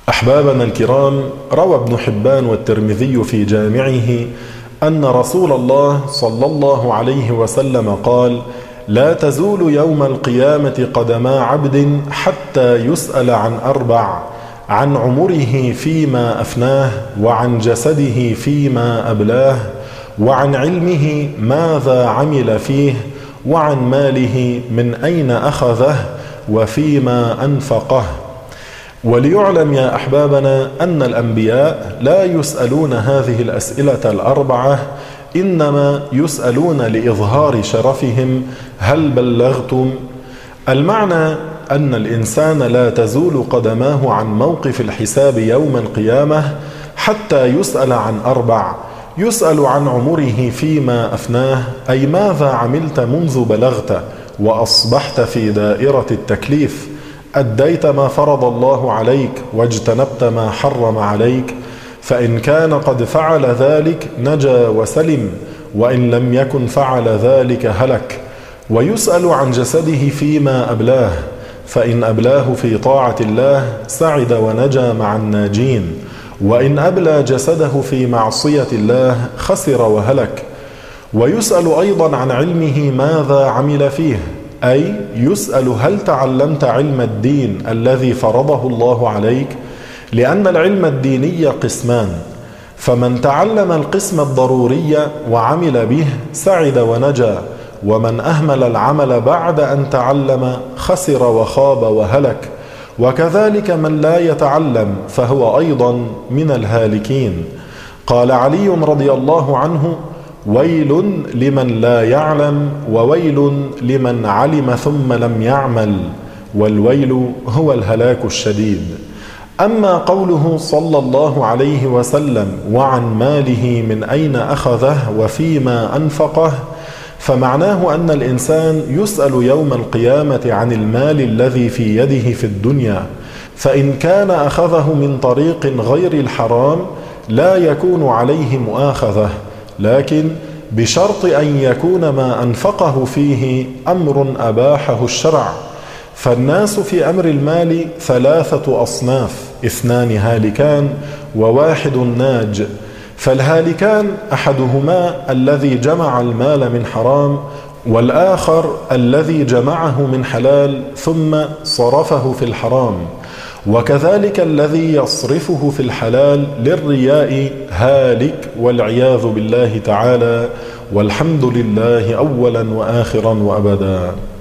أحبابنا الكرام، روى ابن حبان والترمذي في جامعه أن رسول الله صلى الله عليه وسلم قال: لا تزول يوم القيامة قدما عبد حتى يسأل عن أربع: عن عمره فيما أفناه، وعن جسده فيما أبلاه، وعن علمه ماذا عمل فيه، وعن ماله من أين أخذه، وفيما أنفقه. وليعلم يا أحبابنا أن الأنبياء لا يسألون هذه الأسئلة الأربعة، إنما يسألون لإظهار شرفهم: هل بلغتم؟ المعنى أن الإنسان لا تزول قدماه عن موقف الحساب يوم القيامة حتى يسأل عن أربع: يسأل عن عمره فيما أفناه، أي ماذا عملت منذ بلغت وأصبحت في دائرة التكليف؟ أديت ما فرض الله عليك واجتنبت ما حرم عليك؟ فإن كان قد فعل ذلك نجا وسلم، وإن لم يكن فعل ذلك هلك. ويسأل عن جسده فيما أبلاه، فإن أبلاه في طاعة الله سعد ونجا مع الناجين، وإن أبلى جسده في معصية الله خسر وهلك. ويسأل أيضا عن علمه ماذا عمل فيه، أي يسأل: هل تعلمت علم الدين الذي فرضه الله عليك؟ لأن العلم الديني قسمان، فمن تعلم القسم الضروري وعمل به سعد ونجا، ومن أهمل العمل بعد أن تعلم خسر وخاب وهلك. وكذلك من لا يتعلم فهو أيضا من الهالكين. قال علي رضي الله عنه: ويل لمن لا يعلم، وويل لمن علم ثم لم يعمل، والويل هو الهلاك الشديد. أما قوله صلى الله عليه وسلم: وعن ماله من أين أخذه وفيما أنفقه، فمعناه أن الإنسان يسأل يوم القيامة عن المال الذي في يده في الدنيا، فإن كان أخذه من طريق غير الحرام لا يكون عليه مؤاخذة، لكن بشرط أن يكون ما أنفقه فيه أمر أباحه الشرع. فالناس في أمر المال ثلاثة أصناف: 2 هالكان و1 ناج. فالهالكان أحدهما الذي جمع المال من حرام، والآخر الذي جمعه من حلال ثم صرفه في الحرام. وكذلك الذي يصرفه في الحلال للرياء هالك، والعياذ بالله تعالى. والحمد لله أولا وآخرا وأبدا.